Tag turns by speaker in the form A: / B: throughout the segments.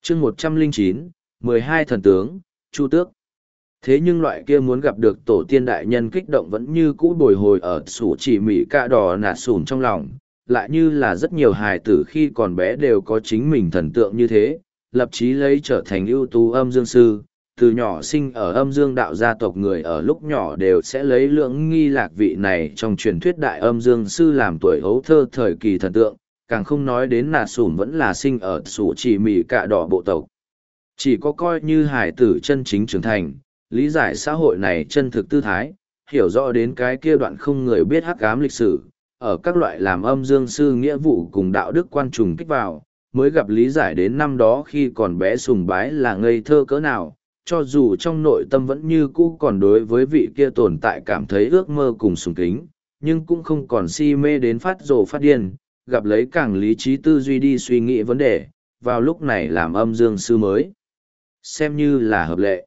A: chương 109, 12 thần tướng, Chu Tước. Thế nhưng loại kia muốn gặp được tổ tiên đại nhân kích động vẫn như cũ bồi hồi ở sủ chỉ mỉ cạ đỏ nạt sùn trong lòng, lại như là rất nhiều hài tử khi còn bé đều có chính mình thần tượng như thế, lập chí lấy trở thành ưu tú âm dương sư. Từ nhỏ sinh ở âm dương đạo gia tộc người ở lúc nhỏ đều sẽ lấy lưỡng nghi lạc vị này trong truyền thuyết đại âm dương sư làm tuổi hấu thơ thời kỳ thần tượng, càng không nói đến nạt sùn vẫn là sinh ở sủ chỉ mỉ cạ đỏ bộ tộc. Chỉ có coi như hải tử chân chính trưởng thành, lý giải xã hội này chân thực tư thái, hiểu rõ đến cái kia đoạn không người biết hắc ám lịch sử, ở các loại làm âm dương sư nghĩa vụ cùng đạo đức quan trùng kích vào, mới gặp lý giải đến năm đó khi còn bé sùng bái là ngây thơ cỡ nào, cho dù trong nội tâm vẫn như cũ còn đối với vị kia tồn tại cảm thấy ước mơ cùng sùng kính, nhưng cũng không còn si mê đến phát rồ phát điên, gặp lấy càng lý trí tư duy đi suy nghĩ vấn đề, vào lúc này làm âm dương sư mới. Xem như là hợp lệ.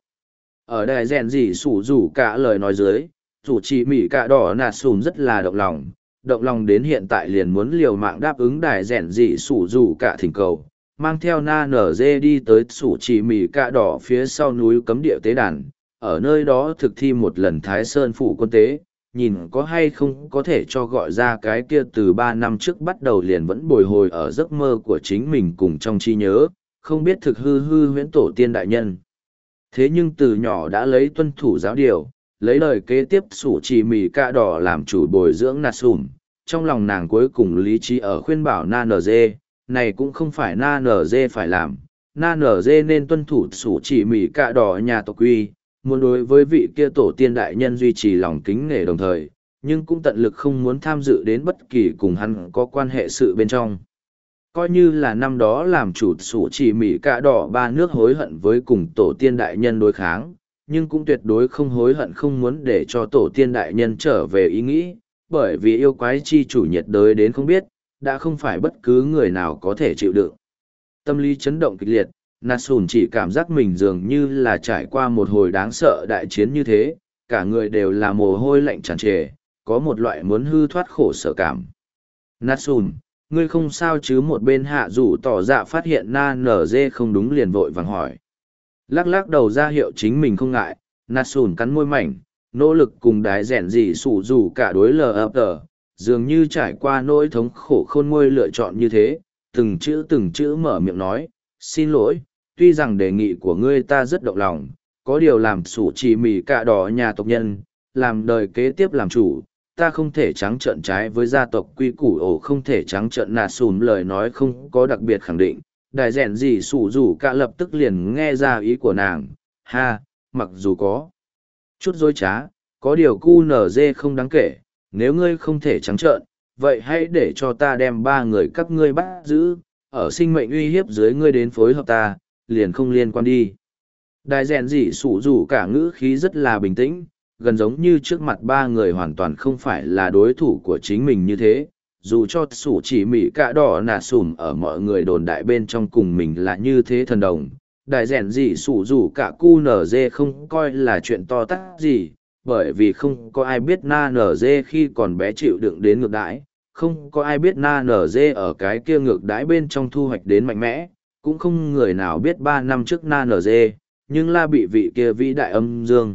A: Ở đài rèn gì sủ rủ cả lời nói dưới, rủ chỉ mỉ cả đỏ nạt sùn rất là động lòng đến hiện tại liền muốn liều mạng đáp ứng đài rèn gì sủ rủ cả thỉnh cầu, mang theo na nở dê đi tới sủ chỉ mỉ cả đỏ phía sau núi cấm địa tế đàn, ở nơi đó thực thi một lần Thái Sơn phủ quân tế, nhìn có hay không có thể cho gọi ra cái kia từ 3 năm trước bắt đầu liền vẫn bồi hồi ở giấc mơ của chính mình cùng trong trí nhớ, không biết thực hư huyễn tổ tiên đại nhân. Thế nhưng từ nhỏ đã lấy tuân thủ giáo điều, lấy lời kế tiếp sủ chỉ mì cạ đỏ làm chủ bồi dưỡng nạt sùm, trong lòng nàng cuối cùng lý trí ở khuyên bảo na nở dê, này cũng không phải na nở dê phải làm, na nở dê nên tuân thủ sủ chỉ mì cạ đỏ nhà tộc quy, muốn đối với vị kia tổ tiên đại nhân duy trì lòng kính nể đồng thời, nhưng cũng tận lực không muốn tham dự đến bất kỳ cùng hắn có quan hệ sự bên trong. Coi như là năm đó làm chủ sủ chỉ mỉ cạ đỏ 3 nước hối hận với cùng tổ tiên đại nhân đối kháng, nhưng cũng tuyệt đối không hối hận không muốn để cho tổ tiên đại nhân trở về ý nghĩ, bởi vì yêu quái chi chủ nhiệt đới đến không biết, đã không phải bất cứ người nào có thể chịu đựng. Tâm lý chấn động kịch liệt, Natsun chỉ cảm giác mình dường như là trải qua một hồi đáng sợ đại chiến như thế, cả người đều là mồ hôi lạnh tràn trề, có một loại muốn hư thoát khổ sở cảm. Natsun, ngươi không sao chứ? Một bên hạ rủ tỏ dạ phát hiện na nở dê không đúng liền vội vàng hỏi. Lắc lắc đầu ra hiệu chính mình không ngại, Natsun cắn môi mảnh, nỗ lực cùng đái rèn gì sủ rủ cả đối lờ ập tờ, dường như trải qua nỗi thống khổ khôn nguôi lựa chọn như thế, từng chữ mở miệng nói, xin lỗi, tuy rằng đề nghị của ngươi ta rất động lòng, có điều làm sủ chỉ mì cạ đỏ nhà tộc nhân, làm đời kế tiếp làm chủ, ta không thể trắng trợn trái với gia tộc quy củ, không thể trắng trợn nạt sùn lời nói không có đặc biệt khẳng định. Đại rèn gì sủ rủ cả lập tức liền nghe ra ý của nàng, ha, mặc dù có chút dối trá, có điều cu nở dê không đáng kể, nếu ngươi không thể trắng trợn, vậy hãy để cho ta đem 3 người các ngươi bắt giữ, ở sinh mệnh uy hiếp dưới ngươi đến phối hợp ta, liền không liên quan đi. Đại rèn gì sủ rủ cả ngữ khí rất là bình tĩnh, gần giống như trước mặt 3 người hoàn toàn không phải là đối thủ của chính mình như thế, dù cho sủ chỉ mỉ cạ đỏ nà sùm ở mọi người đồn đại bên trong cùng mình là như thế thần đồng. Đại rèn gì sủ rủ cả cu nở dê không coi là chuyện to tát gì, bởi vì không có ai biết na nở dê khi còn bé chịu đựng đến ngược đãi, không có ai biết na nở dê ở cái kia ngược đãi bên trong thu hoạch đến mạnh mẽ, cũng không người nào biết 3 năm trước na nở dê, nhưng la bị vị kia vĩ đại âm dương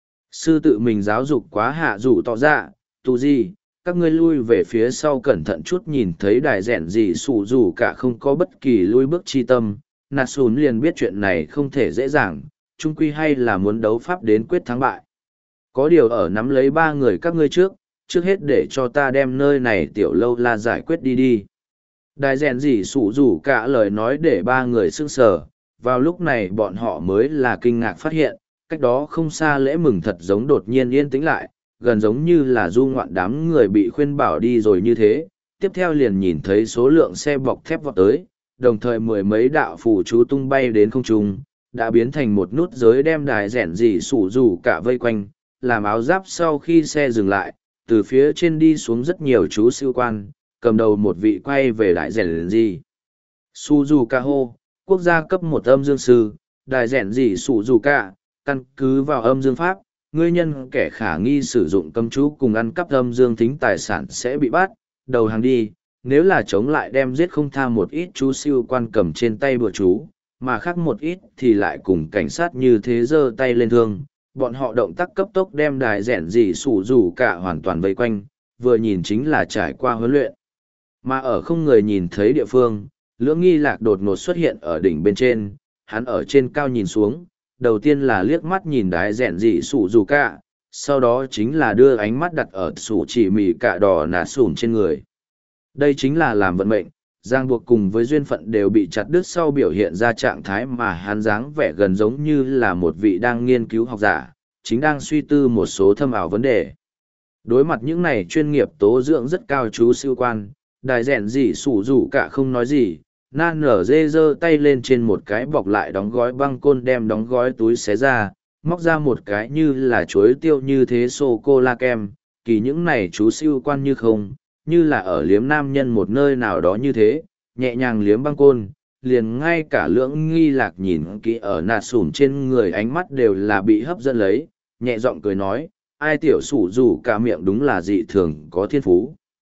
A: sư tự mình giáo dục quá hạ rủ tỏ ra, tù gì, các ngươi lui về phía sau cẩn thận chút. Nhìn thấy đài rèn gì sủ rủ cả không có bất kỳ lui bước chi tâm, Natsun liền biết chuyện này không thể dễ dàng, chung quy hay là muốn đấu pháp đến quyết thắng bại. Có điều ở nắm lấy 3 người các ngươi trước hết để cho ta đem nơi này tiểu lâu la giải quyết đi. Đài rèn gì sủ rủ cả lời nói để 3 người sững sờ, vào lúc này bọn họ mới là kinh ngạc phát hiện, cách đó không xa lễ mừng thật giống đột nhiên yên tĩnh lại, gần giống như là du ngoạn đám người bị khuyên bảo đi rồi như thế. Tiếp theo liền nhìn thấy số lượng xe bọc thép vọt tới, đồng thời 10 mấy đạo phù chú tung bay đến không trung, đã biến thành một nút giới đem đài rèn gì sủ rủ cả vây quanh, làm áo giáp. Sau khi xe dừng lại, từ phía trên đi xuống rất nhiều chú siêu quan, cầm đầu một vị quay về đài rèn gì sủ rủ cả hô, quốc gia cấp 1 âm dương sư, đài rèn gì sủ rủ cả, căn cứ vào âm dương pháp, ngươi nhân kẻ khả nghi sử dụng cấm chú cùng ăn cắp âm dương thính tài sản sẽ bị bắt, đầu hàng đi, nếu là chống lại đem giết không tha. Một ít chú siêu quan cầm trên tay bừa chú, mà khác một ít thì lại cùng cảnh sát như thế giơ tay lên thương. Bọn họ động tác cấp tốc đem đài rẻn dị sủ rủ cả hoàn toàn vây quanh, vừa nhìn chính là trải qua huấn luyện. Mà ở không người nhìn thấy địa phương, Lưỡng Nghi Lạc đột ngột xuất hiện ở đỉnh bên trên, hắn ở trên cao nhìn xuống, đầu tiên là liếc mắt nhìn đái rèn dị sủ dù cả, sau đó chính là đưa ánh mắt đặt ở sủ chỉ mì cả đỏ nà sủn trên người. Đây chính là làm vận mệnh, giang buộc cùng với duyên phận đều bị chặt đứt sau biểu hiện ra trạng thái mà hắn dáng vẻ gần giống như là một vị đang nghiên cứu học giả, chính đang suy tư một số thâm ảo vấn đề. Đối mặt những này chuyên nghiệp tố dưỡng rất cao chú siêu quan, đài rèn dị sủ dù cả không nói gì, nan nở dê giơ tay lên trên một cái bọc lại đóng gói băng côn đem đóng gói túi xé ra, móc ra một cái như là chuối tiêu như thế sô-cô-la kem, kỳ những này chú siêu quan như không, như là ở liếm nam nhân một nơi nào đó như thế, nhẹ nhàng liếm băng côn, liền ngay cả Lưỡng Nghi Lạc nhìn kỹ ở nạt sủn trên người ánh mắt đều là bị hấp dẫn lấy, nhẹ giọng cười nói, ai tiểu sủ dù cả miệng đúng là dị thường có thiên phú.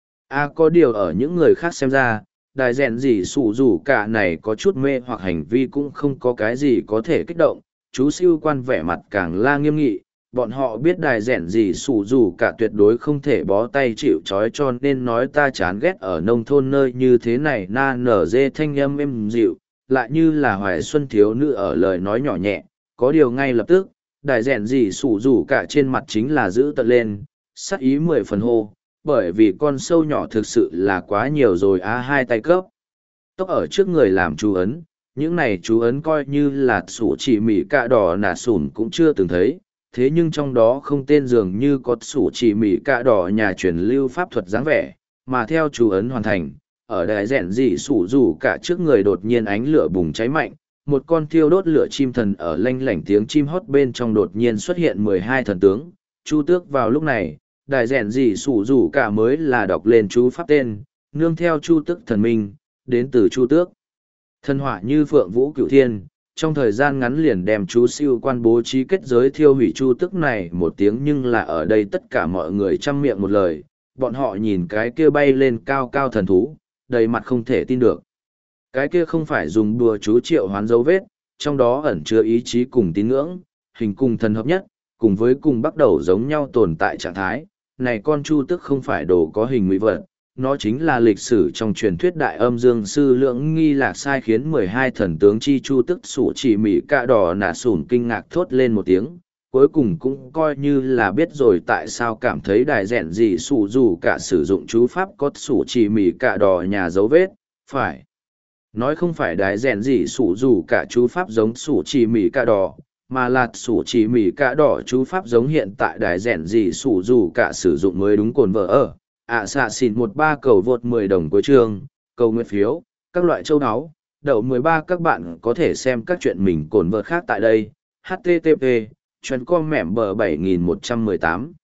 A: Có điều ở những người khác xem ra, đài rèn gì sủ dù cả này có chút mê hoặc hành vi cũng không có cái gì có thể kích động, chú siêu quan vẻ mặt càng la nghiêm nghị, bọn họ biết đài rèn gì sủ dù cả tuyệt đối không thể bó tay chịu trói cho nên nói ta chán ghét ở nông thôn nơi như thế này na nở dê thanh âm êm dịu, lại như là hoài xuân thiếu nữ ở lời nói nhỏ nhẹ, có điều ngay lập tức, đài rèn gì sủ dù cả trên mặt chính là giữ tận lên, sắc ý 10 phần hô, bởi vì con sâu nhỏ thực sự là quá nhiều rồi hai tay cấp. Tốc ở trước người làm chú ấn, những này chú ấn coi như là sủ chỉ mỉ cạ đỏ nà sủn cũng chưa từng thấy, thế nhưng trong đó không tên dường như có sủ chỉ mỉ cạ đỏ nhà truyền lưu pháp thuật dáng vẻ, mà theo chú ấn hoàn thành, ở đài rèn dị sủ dù cả trước người đột nhiên ánh lửa bùng cháy mạnh, một con thiêu đốt lửa chim thần ở lanh lảnh tiếng chim hót bên trong đột nhiên xuất hiện 12 thần tướng, Chu Tước vào lúc này, đài rèn dị sủ dù cả mới là đọc lên chú pháp tên, nương theo Chu Tước thần minh, đến từ Chu Tước. Thần hỏa như phượng vũ cửu thiên, trong thời gian ngắn liền đem chú siêu quan bố trí kết giới thiêu hủy Chu Tước này một tiếng, nhưng là ở đây tất cả mọi người chăm miệng một lời, bọn họ nhìn cái kia bay lên cao cao thần thú, đầy mặt không thể tin được. Cái kia không phải dùng đùa chú triệu hoán dấu vết, trong đó ẩn chứa ý chí cùng tín ngưỡng, hình cùng thần hợp nhất, cùng với cùng bắt đầu giống nhau tồn tại trạng thái. Này con Chu Tước không phải đồ có hình ngụy vật, nó chính là lịch sử trong truyền thuyết đại âm dương sư Lưỡng Nghi Lạc sai khiến 12 thần tướng chi Chu Tước sủ chỉ mỉ cạ đỏ nà sủn kinh ngạc thốt lên một tiếng, cuối cùng cũng coi như là biết rồi tại sao cảm thấy đài rèn gì sủ dù cả sử dụng chú pháp có sủ chỉ mỉ cạ đỏ nhà dấu vết, phải. Nói không phải đái rèn gì sủ dù cả chú pháp giống sủ chỉ mỉ cạ đỏ, mà là sủ chỉ mỉ cạ đỏ chú pháp giống hiện tại đái rèn gì sủ dù cả sử dụng mới đúng. Cồn vợ ở. Xạ xỉn 13 cầu vượt 10 đồng cuối chương, cầu nguyện phiếu, các loại châu áo, đậu 13 các bạn có thể xem các chuyện mình cồn vợ khác tại đây. HTTP, chuyên com mẻm bờ 7118.